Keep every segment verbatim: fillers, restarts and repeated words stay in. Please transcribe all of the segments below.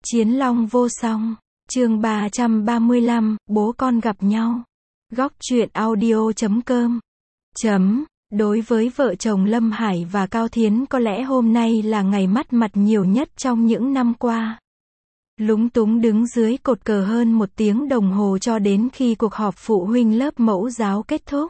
Chiến long vô song, chương ba trăm ba mươi lăm, bố con gặp nhau. Góc truyện audio chấm com. Chấm, đối với vợ chồng Lâm Hải và Cao Thiến có lẽ hôm nay là ngày mất mặt nhiều nhất trong những năm qua. Lúng túng đứng dưới cột cờ hơn một tiếng đồng hồ cho đến khi cuộc họp phụ huynh lớp mẫu giáo kết thúc.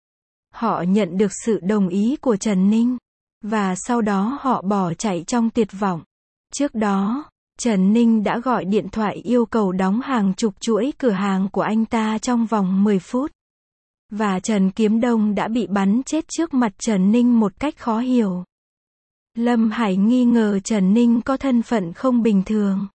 Họ nhận được sự đồng ý của Trần Ninh, và sau đó họ bỏ chạy trong tuyệt vọng. Trước đó, Trần Ninh đã gọi điện thoại yêu cầu đóng hàng chục chuỗi cửa hàng của anh ta trong vòng mười phút. Và Trần Kiếm Đông đã bị bắn chết trước mặt Trần Ninh một cách khó hiểu. Lâm Hải nghi ngờ Trần Ninh có thân phận không bình thường.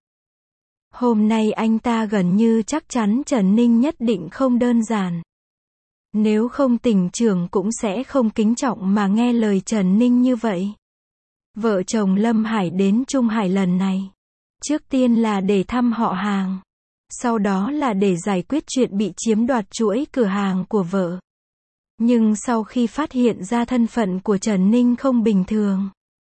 Hôm nay anh ta gần như chắc chắn Trần Ninh nhất định không đơn giản. Nếu không tỉnh trưởng cũng sẽ không kính trọng mà nghe lời Trần Ninh như vậy. Vợ chồng Lâm Hải đến Trung Hải lần này, trước tiên là để thăm họ hàng, sau đó là để giải quyết chuyện bị chiếm đoạt chuỗi cửa hàng của vợ. Nhưng sau khi phát hiện ra thân phận của Trần Ninh không bình thường,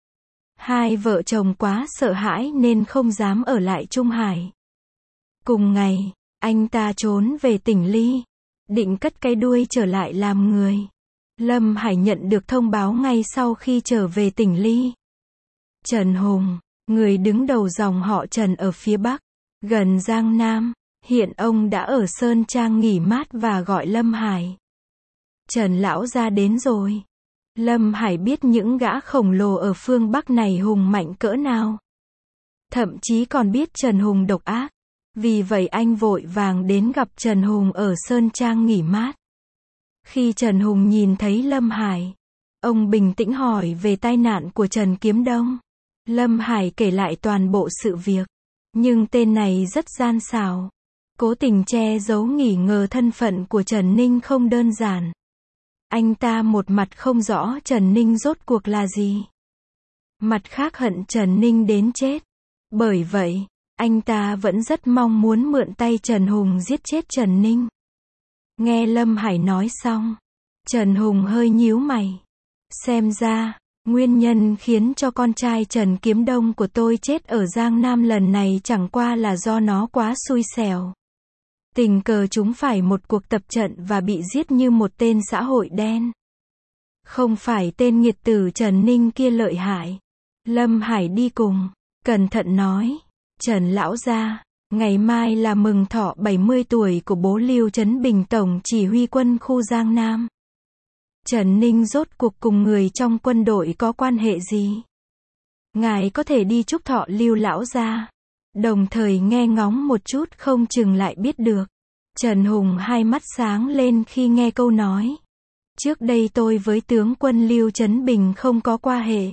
hai vợ chồng quá sợ hãi nên không dám ở lại Trung Hải. Cùng ngày, anh ta trốn về tỉnh Ly, định cất cái đuôi trở lại làm người. Lâm Hải nhận được thông báo ngay sau khi trở về tỉnh Ly. Trần Hùng, người đứng đầu dòng họ Trần ở phía Bắc, gần Giang Nam, hiện ông đã ở Sơn Trang nghỉ mát và gọi Lâm Hải. Trần lão gia đến rồi. Lâm Hải biết những gã khổng lồ ở phương Bắc này hùng mạnh cỡ nào. Thậm chí còn biết Trần Hùng độc ác. Vì vậy anh vội vàng đến gặp Trần Hùng ở Sơn Trang nghỉ mát. Khi Trần Hùng nhìn thấy Lâm Hải, ông bình tĩnh hỏi về tai nạn của Trần Kiếm Đông. Lâm Hải kể lại toàn bộ sự việc. Nhưng tên này rất gian xảo, cố tình che giấu nghi ngờ thân phận của Trần Ninh không đơn giản. Anh ta một mặt không rõ Trần Ninh rốt cuộc là gì, mặt khác hận Trần Ninh đến chết. Bởi vậy, anh ta vẫn rất mong muốn mượn tay Trần Hùng giết chết Trần Ninh. Nghe Lâm Hải nói xong, Trần Hùng hơi nhíu mày. Xem ra, nguyên nhân khiến cho con trai Trần Kiếm Đông của tôi chết ở Giang Nam lần này chẳng qua là do nó quá xui xẻo. Tình cờ chúng phải một cuộc tập trận và bị giết như một tên xã hội đen. Không phải tên nghiệt tử Trần Ninh kia lợi hại. Lâm Hải đi cùng, cẩn thận nói. Trần lão gia, ngày mai là mừng thọ bảy mươi tuổi của bố Lưu Trấn Bình tổng chỉ huy quân khu Giang Nam. Trần Ninh rốt cuộc cùng người trong quân đội có quan hệ gì? Ngài có thể đi chúc thọ Lưu lão gia, đồng thời nghe ngóng một chút không chừng lại biết được. Trần Hùng hai mắt sáng lên khi nghe câu nói. Trước đây tôi với tướng quân Lưu Trấn Bình không có qua hệ,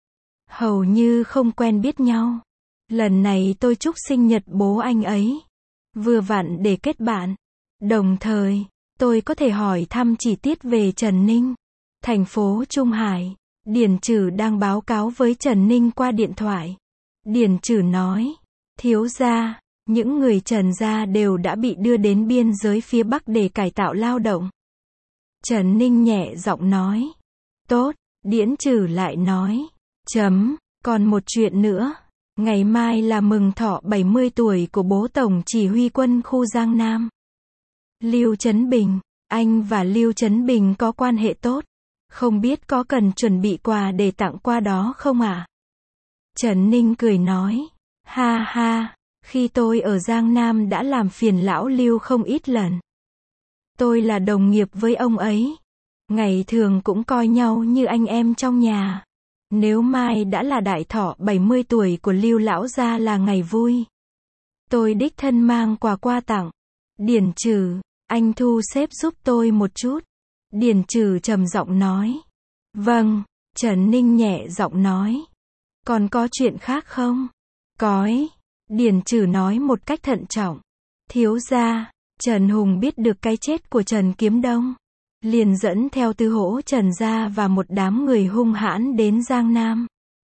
hầu như không quen biết nhau. Lần này tôi chúc sinh nhật bố anh ấy, vừa vặn để kết bạn. Đồng thời, tôi có thể hỏi thăm chi tiết về Trần Ninh. Thành phố Trung Hải, Điền Trử đang báo cáo với Trần Ninh qua điện thoại. Điền Trử nói, thiếu gia, những người Trần gia đều đã bị đưa đến biên giới phía Bắc để cải tạo lao động. Trần Ninh nhẹ giọng nói, tốt. Điền Trử lại nói, chấm, còn một chuyện nữa. Ngày mai là mừng thọ bảy mươi tuổi của bố tổng chỉ huy quân khu Giang Nam. Lưu Trấn Bình, anh và Lưu Trấn Bình có quan hệ tốt. Không biết có cần chuẩn bị quà để tặng qua đó không ạ? À? Trần Ninh cười nói, ha ha, khi tôi ở Giang Nam đã làm phiền lão Lưu không ít lần. Tôi là đồng nghiệp với ông ấy. Ngày thường cũng coi nhau như anh em trong nhà. Nếu mai đã là đại thọ bảy mươi tuổi của Lưu lão gia là ngày vui, tôi đích thân mang quà qua tặng. Điền Trử, anh thu xếp giúp tôi một chút. Điền Trử trầm giọng nói. Vâng. Trần Ninh nhẹ giọng nói. Còn có chuyện khác không? Cói. Điền Trử nói một cách thận trọng. Thiếu gia, Trần Hùng biết được cái chết của Trần Kiếm Đông, liền dẫn theo Tư Hỗ Trần gia và một đám người hung hãn đến Giang Nam.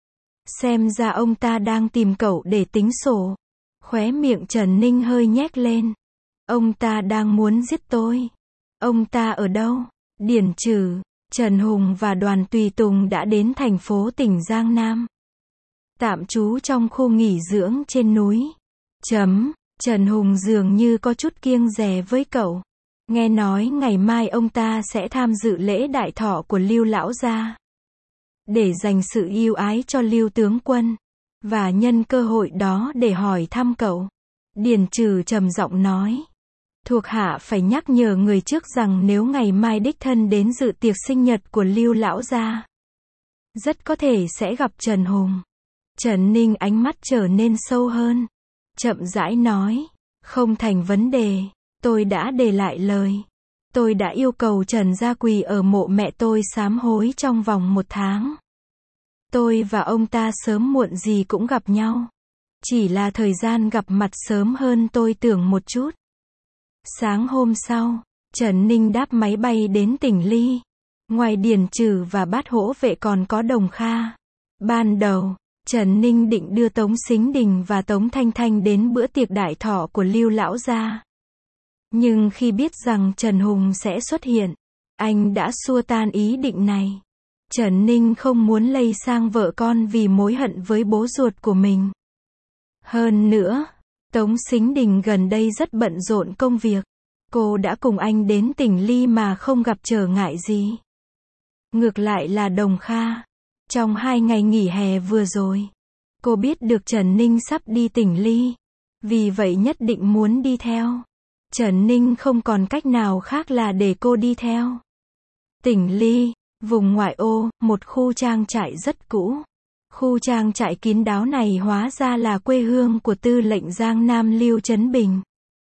Xem ra ông ta đang tìm cậu để tính sổ. Khóe miệng Trần Ninh hơi nhếch lên. Ông ta đang muốn giết tôi. Ông ta ở đâu? Điền Trử, Trần Hùng và đoàn tùy tùng đã đến thành phố tỉnh Giang Nam, tạm trú trong khu nghỉ dưỡng trên núi. Chấm, Trần Hùng dường như có chút kiêng dè với cậu. Nghe nói ngày mai ông ta sẽ tham dự lễ đại thọ của Lưu lão gia. Để dành sự yêu ái cho Lưu tướng quân. Và nhân cơ hội đó để hỏi thăm cậu. Điền Trừ trầm giọng nói. Thuộc hạ phải nhắc nhở người trước rằng nếu ngày mai đích thân đến dự tiệc sinh nhật của Lưu lão gia, rất có thể sẽ gặp Trần Hùng. Trần Ninh ánh mắt trở nên sâu hơn. Chậm rãi nói. Không thành vấn đề. Tôi đã để lại lời. Tôi đã yêu cầu Trần gia quỳ ở mộ mẹ tôi sám hối trong vòng một tháng. Tôi và ông ta sớm muộn gì cũng gặp nhau. Chỉ là thời gian gặp mặt sớm hơn tôi tưởng một chút. Sáng hôm sau, Trần Ninh đáp máy bay đến tỉnh Ly. Ngoài Điền Trừ và Bát Hỗ Vệ còn có Đồng Kha. Ban đầu, Trần Ninh định đưa Tống Sính Đình và Tống Thanh Thanh đến bữa tiệc đại thọ của Lưu lão gia. Nhưng khi biết rằng Trần Hùng sẽ xuất hiện, anh đã xua tan ý định này. Trần Ninh không muốn lây sang vợ con vì mối hận với bố ruột của mình. Hơn nữa, Tống Sính Đình gần đây rất bận rộn công việc. Cô đã cùng anh đến tỉnh Ly mà không gặp trở ngại gì. Ngược lại là Đồng Kha. Trong hai ngày nghỉ hè vừa rồi, cô biết được Trần Ninh sắp đi tỉnh Ly. Vì vậy nhất định muốn đi theo. Trần Ninh không còn cách nào khác là để cô đi theo. Tỉnh Ly, vùng ngoại ô, một khu trang trại rất cũ. Khu trang trại kín đáo này hóa ra là quê hương của tư lệnh Giang Nam Lưu Chấn Bình.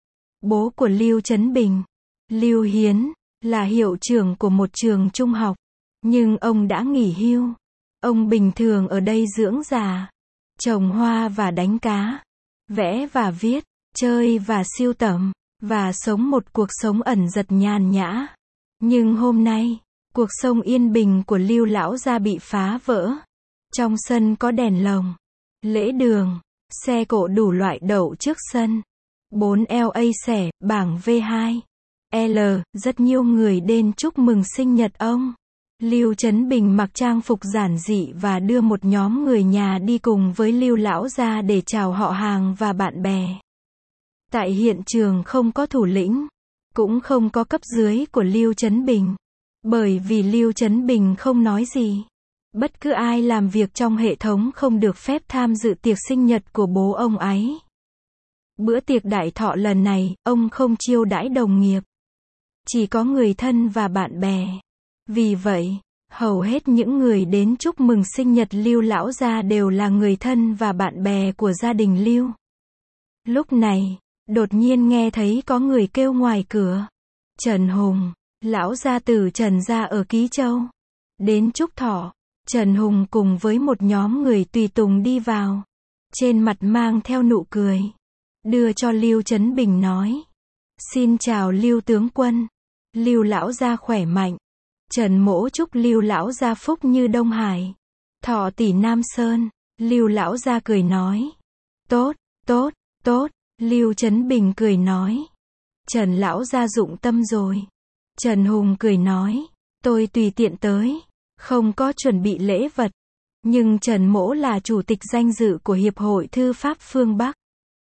Bố của Lưu Chấn Bình, Lưu Hiến, là hiệu trưởng của một trường trung học. Nhưng ông đã nghỉ hưu. Ông bình thường ở đây dưỡng già, trồng hoa và đánh cá, vẽ và viết, chơi và sưu tầm, và sống một cuộc sống ẩn dật nhàn nhã. Nhưng hôm nay, cuộc sống yên bình của Lưu lão gia bị phá vỡ. Trong sân có đèn lồng, lễ đường, xe cộ đủ loại đậu trước sân. bốn L A xẻ, bảng V hai. L, rất nhiều người đến chúc mừng sinh nhật ông. Lưu Chấn Bình mặc trang phục giản dị và đưa một nhóm người nhà đi cùng với Lưu lão gia để chào họ hàng và bạn bè. Tại hiện trường không có thủ lĩnh, cũng không có cấp dưới của Lưu Chấn Bình. Bởi vì Lưu Chấn Bình không nói gì. Bất cứ ai làm việc trong hệ thống không được phép tham dự tiệc sinh nhật của bố ông ấy. Bữa tiệc đại thọ lần này, ông không chiêu đãi đồng nghiệp. Chỉ có người thân và bạn bè. Vì vậy, hầu hết những người đến chúc mừng sinh nhật Lưu lão gia đều là người thân và bạn bè của gia đình Lưu. Lúc này, đột nhiên nghe thấy có người kêu ngoài cửa. Trần Hùng, lão gia tử Trần gia ở Ký Châu. Đến chúc thọ. Trần Hùng cùng với một nhóm người tùy tùng đi vào. Trên mặt mang theo nụ cười. Đưa cho Lưu Chấn Bình nói. Xin chào Lưu tướng quân. Lưu lão gia khỏe mạnh. Trần mỗ chúc Lưu lão gia phúc như Đông Hải. Thọ tỷ Nam Sơn. Lưu lão gia cười nói. Tốt, tốt, tốt. Lưu Chấn Bình cười nói. Trần lão gia dụng tâm rồi. Trần Hùng cười nói. Tôi tùy tiện tới. Không có chuẩn bị lễ vật. Nhưng Trần mỗ là chủ tịch danh dự của Hiệp hội Thư pháp phương Bắc.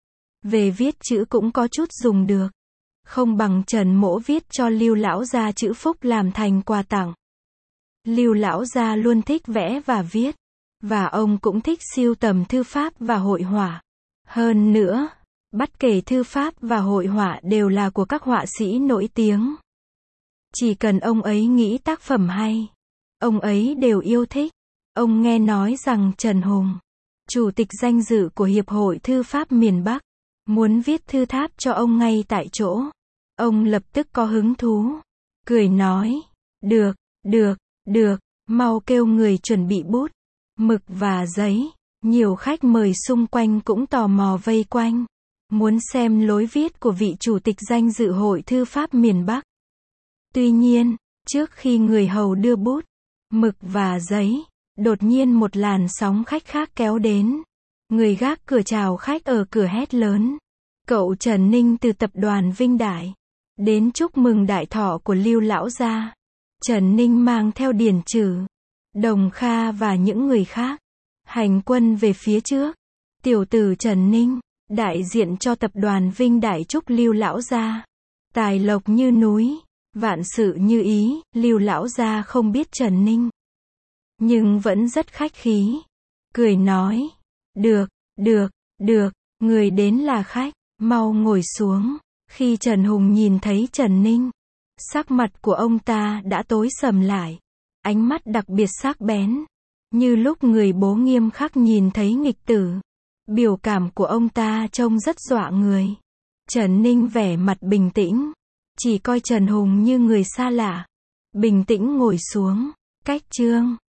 Về viết chữ cũng có chút dùng được. Không bằng Trần mỗ viết cho Lưu lão gia chữ phúc làm thành quà tặng. Lưu lão gia luôn thích vẽ và viết. Và ông cũng thích sưu tầm thư pháp và hội họa. Hơn nữa, bất kể thư pháp và hội họa đều là của các họa sĩ nổi tiếng. Chỉ cần ông ấy nghĩ tác phẩm hay, ông ấy đều yêu thích. Ông nghe nói rằng Trần Hùng, chủ tịch danh dự của Hiệp hội Thư pháp miền Bắc, muốn viết thư tháp cho ông ngay tại chỗ. Ông lập tức có hứng thú. Cười nói, được, được, được, mau kêu người chuẩn bị bút, mực và giấy. Nhiều khách mời xung quanh cũng tò mò vây quanh. Muốn xem lối viết của vị chủ tịch danh dự Hội Thư pháp miền Bắc. Tuy nhiên, trước khi người hầu đưa bút, mực và giấy, đột nhiên một làn sóng khách khác kéo đến. Người gác cửa chào khách ở cửa hét lớn. Cậu Trần Ninh từ tập đoàn Vinh Đại. Đến chúc mừng đại thọ của Lưu lão gia. Trần Ninh mang theo Điền Trừ, Đồng Kha và những người khác. Hành quân về phía trước. Tiểu tử Trần Ninh, đại diện cho tập đoàn Vinh Đại chúc Lưu lão gia tài lộc như núi, vạn sự như ý. Lưu lão gia không biết Trần Ninh, nhưng vẫn rất khách khí, cười nói, được, được, được, người đến là khách, mau ngồi xuống. Khi Trần Hùng nhìn thấy Trần Ninh, sắc mặt của ông ta đã tối sầm lại, ánh mắt đặc biệt sắc bén, như lúc người bố nghiêm khắc nhìn thấy nghịch tử. Biểu cảm của ông ta trông rất dọa người. Trần Ninh vẻ mặt bình tĩnh, chỉ coi Trần Hùng như người xa lạ, bình tĩnh ngồi xuống. Cách chương